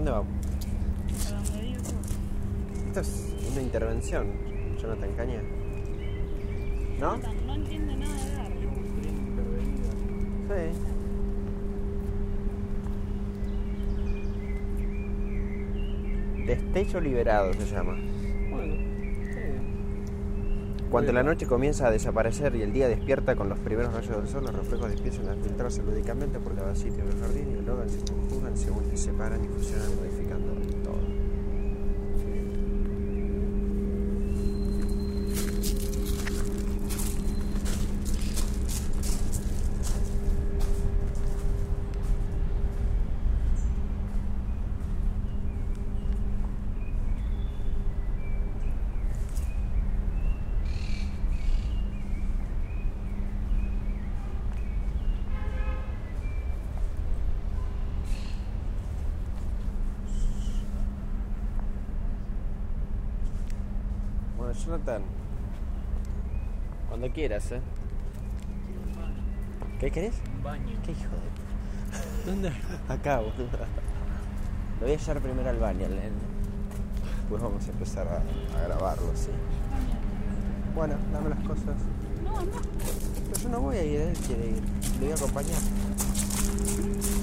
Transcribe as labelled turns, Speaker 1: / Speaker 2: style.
Speaker 1: dónde vamos?
Speaker 2: A donde digo yo.
Speaker 1: Esto es una intervención, Jonathan Caña. ¿No?
Speaker 2: No entiende nada de darle.
Speaker 1: Sí. Destello liberado se llama.
Speaker 3: Bueno, está bien.
Speaker 1: Cuando la noche comienza a desaparecer y el día despierta con los primeros rayos del sol, los reflejos empiezan a filtrarse lúdicamente por cada sitio del jardín y luego se conjugan según se separan y fusionan modificando todo. Bueno, Jonathan, cuando quieras, ¿eh? ¿Qué querés?
Speaker 3: Un baño.
Speaker 1: ¿Qué hijo de...?
Speaker 3: ¿Dónde?
Speaker 1: Acá, boludo. Lo voy a llevar primero al baño, después vamos a empezar a grabarlo, ¿sí? Bueno, dame las cosas.
Speaker 2: No.
Speaker 1: Pero yo no voy a ir, él quiere ir. Le voy a acompañar.